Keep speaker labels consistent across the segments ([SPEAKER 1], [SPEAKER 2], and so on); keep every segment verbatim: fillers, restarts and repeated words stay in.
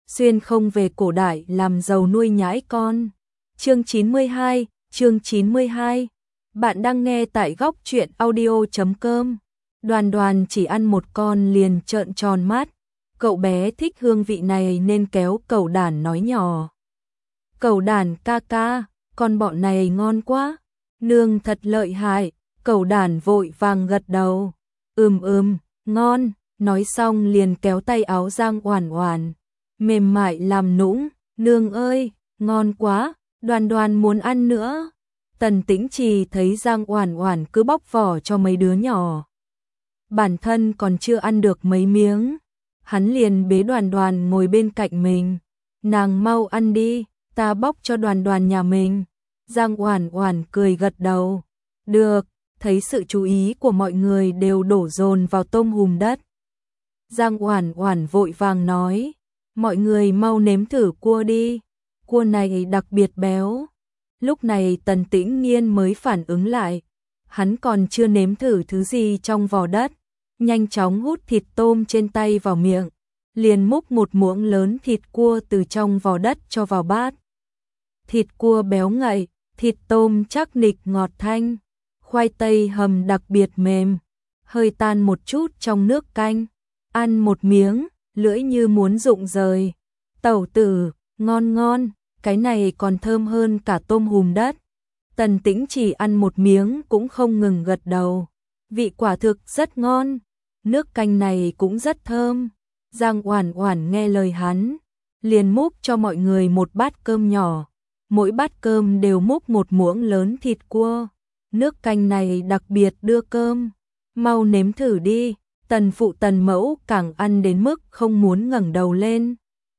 [SPEAKER 1] xuyên không về cổ đại làm giàu nuôi nhãi con. Chương chín mươi hai, chương chín mươi hai. Bạn đang nghe tại góc truyện audio chấm com. Đoàn Đoàn chỉ ăn một con liền trợn tròn mắt. Cậu bé thích hương vị này nên kéo Cẩu Đản nói nhỏ. Cẩu Đản ca ca, con bọn này ngon quá. Nương thật lợi hại. Cẩu Đản vội vàng gật đầu. Ừm ừm, ngon. Nói xong liền kéo tay áo Giang Oản Oản, mềm mại làm nũng. Nương ơi, ngon quá, Đoàn Đoàn muốn ăn nữa. Tần Tĩnh Trì thấy Giang Oản Oản cứ bóc vỏ cho mấy đứa nhỏ, bản thân còn chưa ăn được mấy miếng, hắn liền bế Đoàn Đoàn ngồi bên cạnh mình. Nàng mau ăn đi, ta bóc cho Đoàn Đoàn nhà mình. Giang Oản Oản cười gật đầu. Được. Thấy sự chú ý của mọi người đều đổ dồn vào tôm hùm đất, Giang Oản Oản vội vàng nói, mọi người mau nếm thử cua đi, cua này đặc biệt béo. Lúc này Tần Tĩnh Nghiên mới phản ứng lại, hắn còn chưa nếm thử thứ gì trong vỏ đất, nhanh chóng hút thịt tôm trên tay vào miệng, liền múc một muỗng lớn thịt cua từ trong vỏ đất cho vào bát. Thịt cua béo ngậy, thịt tôm chắc nịch ngọt thanh, khoai tây hầm đặc biệt mềm, hơi tan một chút trong nước canh. Ăn một miếng, lưỡi như muốn rụng rời. Tẩu tử, ngon ngon, cái này còn thơm hơn cả tôm hùm đất. Tần Tĩnh chỉ ăn một miếng cũng không ngừng gật đầu. Vị quả thực rất ngon, nước canh này cũng rất thơm. Giang Oản Oản nghe lời hắn, liền múc cho mọi người một bát cơm nhỏ. Mỗi bát cơm đều múc một muỗng lớn thịt cua. Nước canh này đặc biệt đưa cơm, mau nếm thử đi. Tần phụ Tần mẫu càng ăn đến mức không muốn ngẩng đầu lên.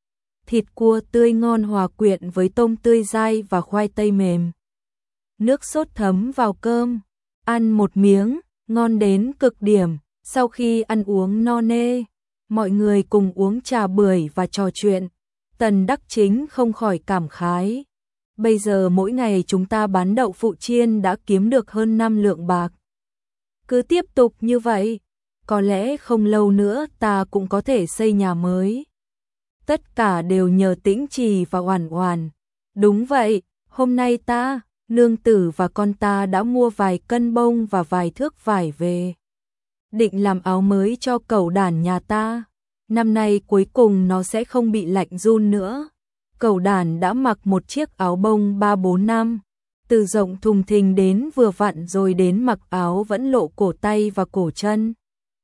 [SPEAKER 1] Thịt cua tươi ngon hòa quyện với tôm tươi dai và khoai tây mềm. Nước sốt thấm vào cơm, ăn một miếng, ngon đến cực điểm. Sau khi ăn uống no nê, mọi người cùng uống trà bưởi và trò chuyện. Tần Đắc Chính không khỏi cảm khái. Bây giờ mỗi ngày chúng ta bán đậu phụ chiên đã kiếm được hơn năm lượng bạc. Cứ tiếp tục như vậy, có lẽ không lâu nữa ta cũng có thể xây nhà mới. Tất cả đều nhờ Tĩnh Trì và Oản Oản. Đúng vậy, hôm nay ta, nương tử và con ta đã mua vài cân bông và vài thước vải về, định làm áo mới cho Cẩu Đản nhà ta. Năm nay cuối cùng nó sẽ không bị lạnh run nữa. Cẩu Đản đã mặc một chiếc áo bông ba bốn năm, từ rộng thùng thình đến vừa vặn rồi đến mặc áo vẫn lộ cổ tay và cổ chân.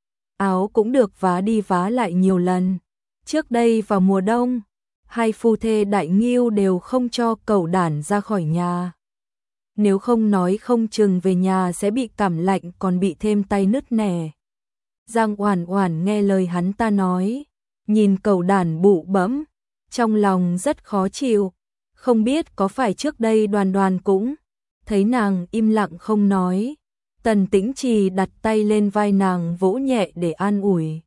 [SPEAKER 1] Áo cũng được vá đi vá lại nhiều lần. Trước đây vào mùa đông, hai phu thê Đại Ngưu đều không cho Cẩu Đản ra khỏi nhà. Nếu không nói không chừng về nhà sẽ bị cảm lạnh còn bị thêm tay nứt nẻ. Giang Oản Oản nghe lời hắn ta nói, nhìn Cẩu Đản bụ bẫm, trong lòng rất khó chịu. Không biết có phải trước đây Đoàn Đoàn cũng thấy nàng im lặng không nói. Tần Tĩnh Trì đặt tay lên vai nàng vỗ nhẹ để an ủi.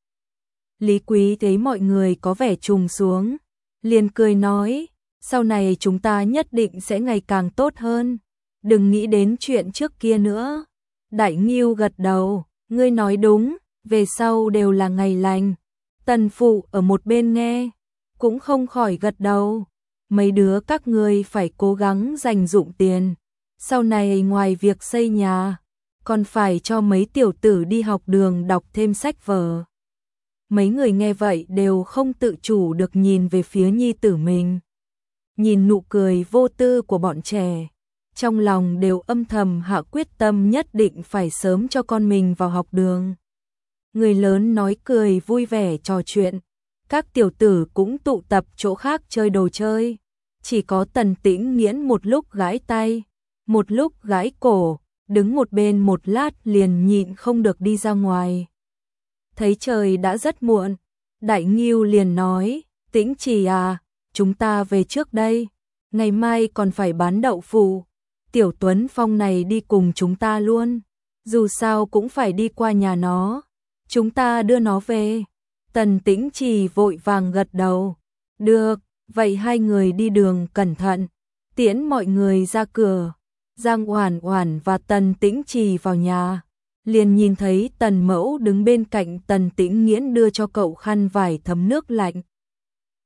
[SPEAKER 1] Lý Quý thấy mọi người có vẻ trùng xuống, liền cười nói, sau này chúng ta nhất định sẽ ngày càng tốt hơn, đừng nghĩ đến chuyện trước kia nữa. Đại Ngưu gật đầu, ngươi nói đúng, về sau đều là ngày lành. Tần phụ ở một bên nghe, cũng không khỏi gật đầu, mấy đứa các ngươi phải cố gắng dành dụm tiền, sau này ngoài việc xây nhà, còn phải cho mấy tiểu tử đi học đường đọc thêm sách vở. Mấy người nghe vậy đều không tự chủ được nhìn về phía nhi tử mình. Nhìn nụ cười vô tư của bọn trẻ, trong lòng đều âm thầm hạ quyết tâm nhất định phải sớm cho con mình vào học đường. Người lớn nói cười vui vẻ trò chuyện, các tiểu tử cũng tụ tập chỗ khác chơi đồ chơi. Chỉ có Tần Tĩnh Nghiễn một lúc gãi tay, một lúc gãi cổ, đứng một bên một lát liền nhịn không được đi ra ngoài. Thấy trời đã rất muộn, Đại Ngưu liền nói, Tĩnh Trì à, chúng ta về trước đây, ngày mai còn phải bán đậu phụ. Tiểu Tuấn Phong này đi cùng chúng ta luôn, dù sao cũng phải đi qua nhà nó, chúng ta đưa nó về. Tần Tĩnh Trì vội vàng gật đầu, được, vậy hai người đi đường cẩn thận, tiễn mọi người ra cửa. Giang Oản Oản và Tần Tĩnh Trì vào nhà, liền nhìn thấy Tần Mẫu đứng bên cạnh Tần Tĩnh Nghiễn đưa cho cậu khăn vải thấm nước lạnh.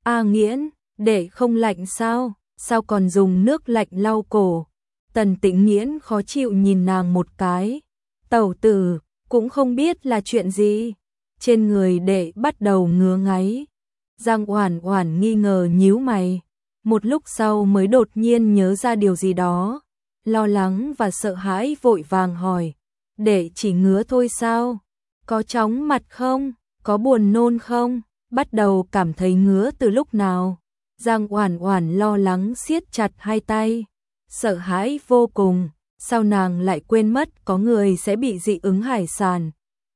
[SPEAKER 1] A Nghiễn, đệ không lạnh sao, sao còn dùng nước lạnh lau cổ. Tần Tĩnh Nghiễn khó chịu nhìn nàng một cái. Tẩu tử, cũng không biết là chuyện gì. Trên người đệ bắt đầu ngứa ngáy. Giang Oản Oản nghi ngờ nhíu mày. Một lúc sau mới đột nhiên nhớ ra điều gì đó. Lo lắng và sợ hãi vội vàng hỏi. Đệ chỉ ngứa thôi sao? Có chóng mặt không? Có buồn nôn không? Bắt đầu cảm thấy ngứa từ lúc nào? Giang Oản Oản lo lắng siết chặt hai tay. Sợ hãi vô cùng. Sao nàng lại quên mất có người sẽ bị dị ứng hải sản?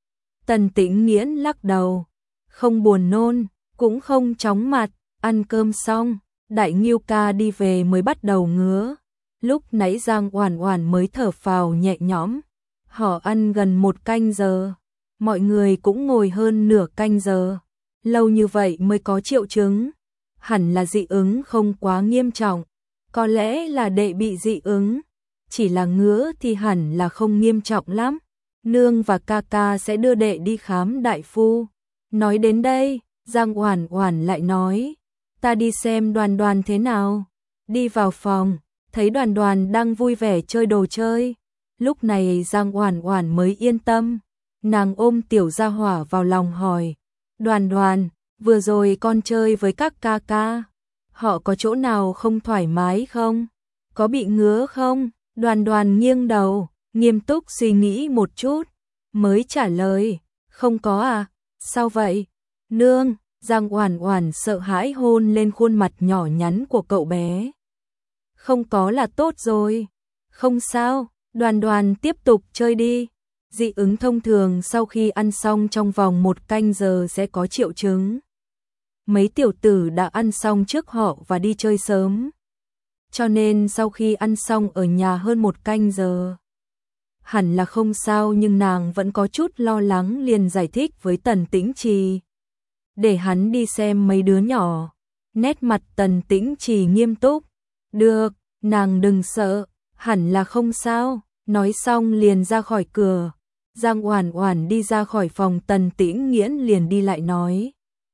[SPEAKER 1] Tần Tĩnh Nghiễn lắc đầu. Không buồn nôn, cũng không chóng mặt. Ăn cơm xong, Đại Ngưu ca đi về mới bắt đầu ngứa. Lúc nãy Giang Oản Oản mới thở phào nhẹ nhõm. Họ ăn gần một canh giờ. Mọi người cũng ngồi hơn nửa canh giờ. Lâu như vậy mới có triệu chứng. Hẳn là dị ứng không quá nghiêm trọng. Có lẽ là đệ bị dị ứng. Chỉ là ngứa thì hẳn là không nghiêm trọng lắm. Nương và ca ca sẽ đưa đệ đi khám đại phu. Nói đến đây, Giang Oản Oản lại nói. Ta đi xem Đoàn Đoàn thế nào. Đi vào phòng, thấy Đoàn Đoàn đang vui vẻ chơi đồ chơi. Lúc này Giang Oản Oản mới yên tâm. Nàng ôm tiểu gia hỏa vào lòng hỏi. Đoàn Đoàn, vừa rồi con chơi với các ca ca. Họ có chỗ nào không thoải mái không? Có bị ngứa không? Đoàn Đoàn nghiêng đầu, nghiêm túc suy nghĩ một chút. Mới trả lời. Không có à? Sao vậy? Nương, Giang Oản Oản sợ hãi hôn lên khuôn mặt nhỏ nhắn của cậu bé. Không có là tốt rồi. Không sao, Đoàn Đoàn tiếp tục chơi đi. Dị ứng thông thường sau khi ăn xong trong vòng một canh giờ sẽ có triệu chứng. Mấy tiểu tử đã ăn xong trước họ và đi chơi sớm. Cho nên sau khi ăn xong ở nhà hơn một canh giờ. Hẳn là không sao nhưng nàng vẫn có chút lo lắng liền giải thích với Tần Tĩnh Trì. Để hắn đi xem mấy đứa nhỏ. Nét mặt Tần Tĩnh Trì nghiêm túc. Được, nàng đừng sợ, hẳn là không sao. Nói xong liền ra khỏi cửa. Giang Oản Oản đi ra khỏi phòng, Tần Tĩnh Nghiễn liền đi lại nói.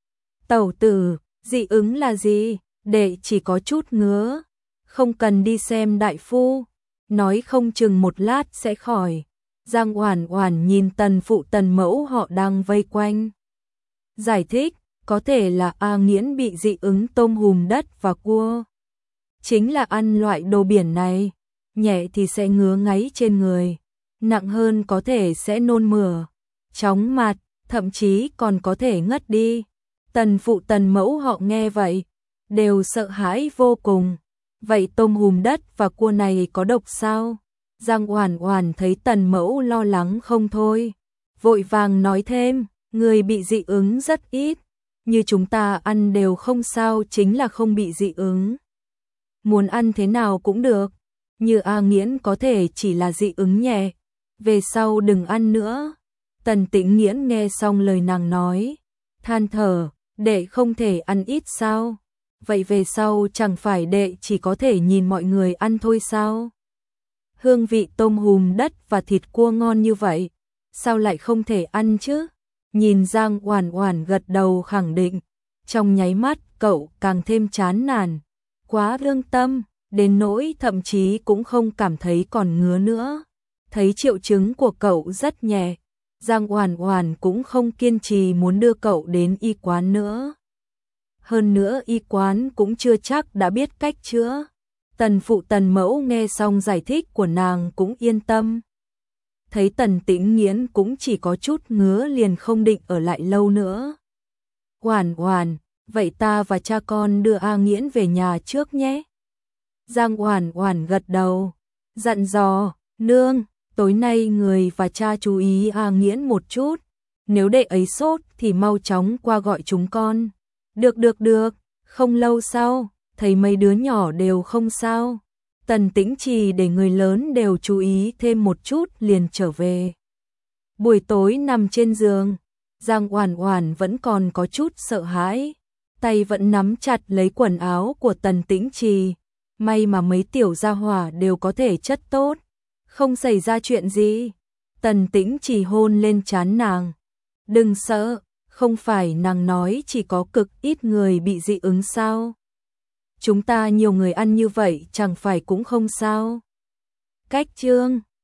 [SPEAKER 1] Tẩu tử, dị ứng là gì? Đệ chỉ có chút ngứa. Không cần đi xem đại phu. Nói không chừng một lát sẽ khỏi. Giang Oản Oản nhìn Tần phụ Tần mẫu họ đang vây quanh. Giải thích, có thể là A Nghiễn bị dị ứng tôm hùm đất và cua. Chính là ăn loại đồ biển này. Nhẹ thì sẽ ngứa ngáy trên người. Nặng hơn có thể sẽ nôn mửa, chóng mặt, thậm chí còn có thể ngất đi. Tần phụ Tần mẫu họ nghe vậy, đều sợ hãi vô cùng. Vậy tôm hùm đất và cua này có độc sao? Giang Oản Oản thấy Tần mẫu lo lắng không thôi. Vội vàng nói thêm, người bị dị ứng rất ít. Như chúng ta ăn đều không sao, chính là không bị dị ứng. Muốn ăn thế nào cũng được. Như A Nghiễn có thể chỉ là dị ứng nhẹ. Về sau đừng ăn nữa. Tần Tĩnh Nghiễn nghe xong lời nàng nói. Than thở, đệ không thể ăn ít sao? Vậy về sau chẳng phải đệ chỉ có thể nhìn mọi người ăn thôi sao? Hương vị tôm hùm đất và thịt cua ngon như vậy. Sao lại không thể ăn chứ? Nhìn Giang Oản Oản gật đầu khẳng định. Trong nháy mắt cậu càng thêm chán nản. Quá lương tâm, đến nỗi thậm chí cũng không cảm thấy còn ngứa nữa. Thấy triệu chứng của cậu rất nhẹ, Giang Oản Oản cũng không kiên trì muốn đưa cậu đến y quán nữa. Hơn nữa y quán cũng chưa chắc đã biết cách chữa. Tần phụ Tần mẫu nghe xong giải thích của nàng cũng yên tâm. Thấy Tần Tĩnh Nghiễn cũng chỉ có chút ngứa liền không định ở lại lâu nữa. Oản Oản, vậy ta và cha con đưa A Nghiễn về nhà trước nhé. Giang Oản Oản gật đầu, dặn dò, nương, tối nay người và cha chú ý A Nghiễn một chút. Nếu đệ ấy sốt thì mau chóng qua gọi chúng con. Được được được, không lâu sau, thấy mấy đứa nhỏ đều không sao. Tần Tĩnh Trì để người lớn đều chú ý thêm một chút liền trở về. Buổi tối nằm trên giường, Giang Oản Oản vẫn còn có chút sợ hãi. Tay vẫn nắm chặt lấy quần áo của Tần Tĩnh Trì. May mà mấy tiểu gia hỏa đều có thể chất tốt. Không xảy ra chuyện gì. Tần Tĩnh Trì hôn lên trán nàng. Đừng sợ, Không phải nàng nói chỉ có cực ít người bị dị ứng sao? Chúng ta nhiều người ăn như vậy chẳng phải cũng không sao? Cách chương